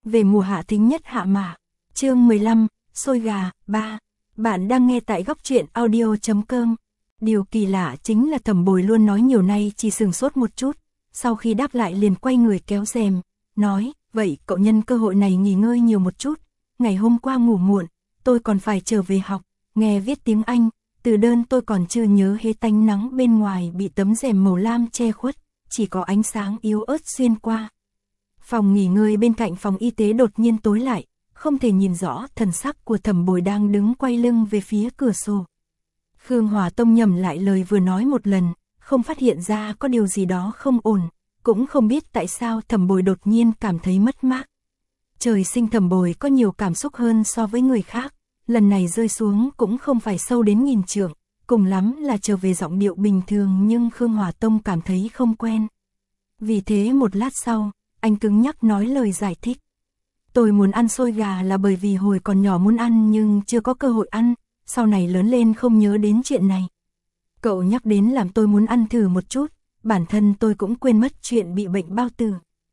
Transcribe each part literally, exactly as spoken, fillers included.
về mùa hạ thính nhất hạ mã. Chương mười lăm, xôi gà, ba. Bạn đang nghe tại góc truyện audio chấm com. Điều kỳ lạ chính là Thẩm Bồi luôn nói nhiều nay chỉ sừng sốt một chút, sau khi đáp lại liền quay người kéo rèm, nói, vậy cậu nhân cơ hội này nghỉ ngơi nhiều một chút, ngày hôm qua ngủ muộn, tôi còn phải trở về học, nghe viết tiếng Anh, từ đơn tôi còn chưa nhớ hết, tánh nắng bên ngoài bị tấm rèm màu lam che khuất, chỉ có ánh sáng yếu ớt xuyên qua. Phòng nghỉ ngơi bên cạnh phòng y tế đột nhiên tối lại, không thể nhìn rõ thần sắc của Thẩm Bồi đang đứng quay lưng về phía cửa sổ. Khương Hòa Tông nhẩm lại lời vừa nói một lần, không phát hiện ra có điều gì đó không ổn, cũng không biết tại sao Thẩm Bồi đột nhiên cảm thấy mất mát. Trời sinh Thẩm Bồi có nhiều cảm xúc hơn so với người khác, lần này rơi xuống cũng không phải sâu đến nghìn trượng, cùng lắm là trở về giọng điệu bình thường, nhưng Khương Hòa Tông cảm thấy không quen. Vì thế một lát sau, anh cứng nhắc nói lời giải thích. Tôi muốn ăn xôi gà là bởi vì hồi còn nhỏ muốn ăn nhưng chưa có cơ hội ăn, sau này lớn lên không nhớ đến chuyện này. Cậu nhắc đến làm tôi muốn ăn thử một chút, bản thân tôi cũng quên mất chuyện bị bệnh bao tử.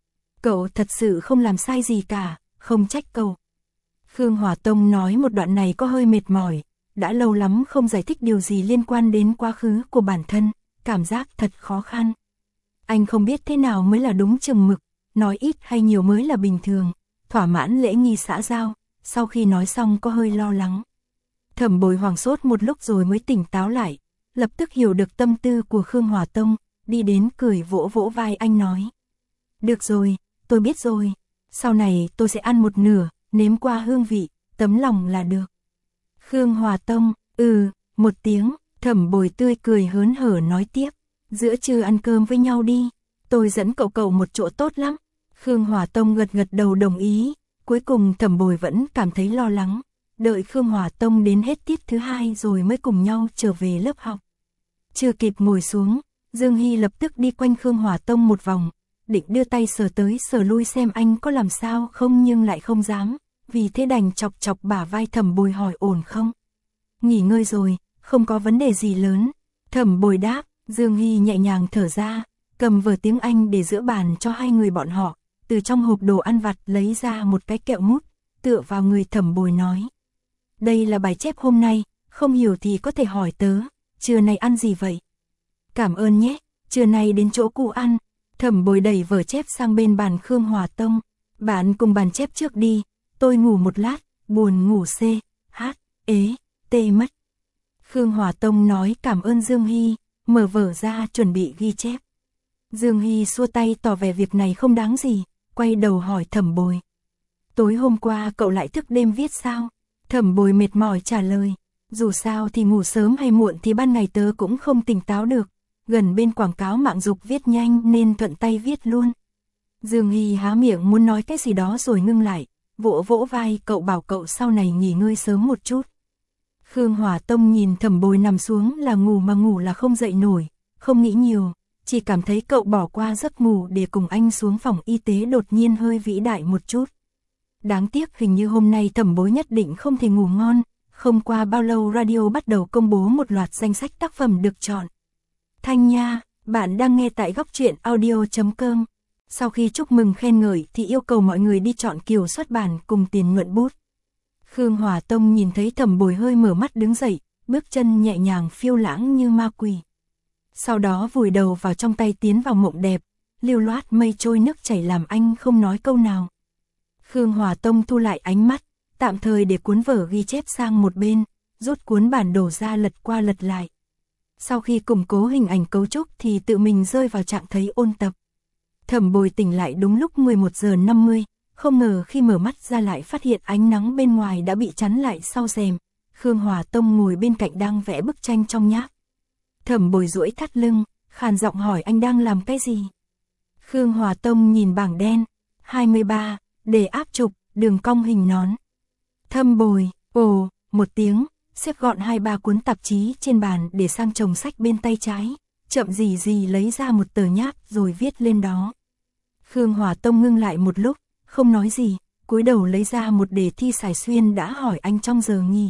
Cậu thật sự không làm sai gì cả, không trách cậu. Khương Hòa Tông nói một đoạn này có hơi mệt mỏi, đã lâu lắm không giải thích điều gì liên quan đến quá khứ của bản thân, cảm giác thật khó khăn. Anh không biết thế nào mới là đúng chừng mực, nói ít hay nhiều mới là bình thường, thỏa mãn lễ nghi xã giao, sau khi nói xong có hơi lo lắng. Thẩm Bồi hoảng sốt một lúc rồi mới tỉnh táo lại, lập tức hiểu được tâm tư của Khương Hòa Tông, đi đến cười vỗ vỗ vai anh nói. Được rồi, tôi biết rồi, sau này tôi sẽ ăn một nửa, nếm qua hương vị, tấm lòng là được. Khương Hòa Tông, ừ, một tiếng, Thẩm Bồi tươi cười hớn hở nói tiếp, giữa trưa ăn cơm với nhau đi, tôi dẫn cậu cậu một chỗ tốt lắm. Khương Hòa Tông gật gật đầu đồng ý, cuối cùng Thẩm Bồi vẫn cảm thấy lo lắng, đợi Khương Hòa Tông đến hết tiết thứ hai rồi mới cùng nhau trở về lớp học. Chưa kịp ngồi xuống, Dương Hy lập tức đi quanh Khương Hòa Tông một vòng, định đưa tay sờ tới sờ lui xem anh có làm sao không nhưng lại không dám, vì thế đành chọc chọc bả vai Thẩm Bồi hỏi ổn không. Nghỉ ngơi rồi, không có vấn đề gì lớn. Thẩm Bồi đáp, Dương Hy nhẹ nhàng thở ra, cầm vở tiếng Anh để giữa bàn cho hai người bọn họ, từ trong hộp đồ ăn vặt lấy ra một cái kẹo mút, tựa vào người Thẩm Bồi nói. Đây là bài chép hôm nay, không hiểu thì có thể hỏi tớ, trưa nay ăn gì vậy? Cảm ơn nhé, trưa nay đến chỗ cụ ăn. Thẩm Bồi đẩy vở chép sang bên bàn Khương Hòa Tông, bạn cùng bàn chép trước đi, tôi ngủ một lát, buồn ngủ c, h, ế, tê mất. Khương Hòa Tông nói cảm ơn Dương Hy, mở vở ra chuẩn bị ghi chép. Dương Hy xua tay tỏ vẻ việc này không đáng gì, quay đầu hỏi Thẩm Bồi. Tối hôm qua cậu lại thức đêm viết sao? Thẩm Bồi mệt mỏi trả lời, dù sao thì ngủ sớm hay muộn thì ban ngày tớ cũng không tỉnh táo được, gần bên quảng cáo mạng dục viết nhanh nên thuận tay viết luôn. Dương Hy há miệng muốn nói cái gì đó rồi ngưng lại, vỗ vỗ vai cậu bảo cậu sau này nghỉ ngơi sớm một chút. Khương Hòa Tông nhìn Thẩm Bồi nằm xuống là ngủ mà ngủ là không dậy nổi, không nghĩ nhiều, chỉ cảm thấy cậu bỏ qua giấc ngủ để cùng anh xuống phòng y tế đột nhiên hơi vĩ đại một chút. Đáng tiếc hình như hôm nay Thẩm Bối nhất định không thể ngủ ngon, không qua bao lâu radio bắt đầu công bố một loạt danh sách tác phẩm được chọn. Thanh Nha, bạn đang nghe tại góc truyện audio chấm com. Sau khi chúc mừng khen ngợi thì yêu cầu mọi người đi chọn Kiều xuất bản cùng tiền nhuận bút. Khương Hòa Tông nhìn thấy Thẩm Bồi hơi mở mắt đứng dậy, bước chân nhẹ nhàng phiêu lãng như ma quỷ. Sau đó vùi đầu vào trong tay tiến vào mộng đẹp, lưu loát mây trôi nước chảy làm anh không nói câu nào. Khương Hòa Tông thu lại ánh mắt, tạm thời để cuốn vở ghi chép sang một bên, rút cuốn bản đồ ra lật qua lật lại. Sau khi củng cố hình ảnh cấu trúc thì tự mình rơi vào trạng thái ôn tập. Thẩm Bồi tỉnh lại đúng lúc mười một giờ năm mươi, không ngờ khi mở mắt ra lại phát hiện ánh nắng bên ngoài đã bị chắn lại sau rèm. Khương Hòa Tông ngồi bên cạnh đang vẽ bức tranh trong nháp. Thẩm Bồi duỗi thắt lưng, khàn giọng hỏi anh đang làm cái gì? Khương Hòa Tông nhìn bảng đen, hai mươi ba, để áp trục, đường cong hình nón. Thẩm Bồi, ồ, một tiếng, xếp gọn hai ba cuốn tạp chí trên bàn để sang chồng sách bên tay trái, chậm gì gì lấy ra một tờ nháp rồi viết lên đó. Khương Hòa Tông ngưng lại một lúc, không nói gì, cúi đầu lấy ra một đề thi Sài Xuyên đã hỏi anh trong giờ nghỉ.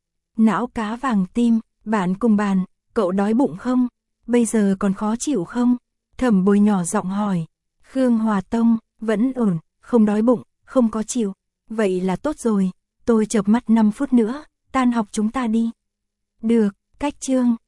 Não cá vàng tim, bạn cùng bàn, cậu đói bụng không? Bây giờ còn khó chịu không? Thẩm Bồi nhỏ giọng hỏi. Khương Hòa Tông, vẫn ổn, không đói bụng, không có chịu. Vậy là tốt rồi, tôi chợp mắt năm phút nữa, tan học chúng ta đi. Được, cách chương.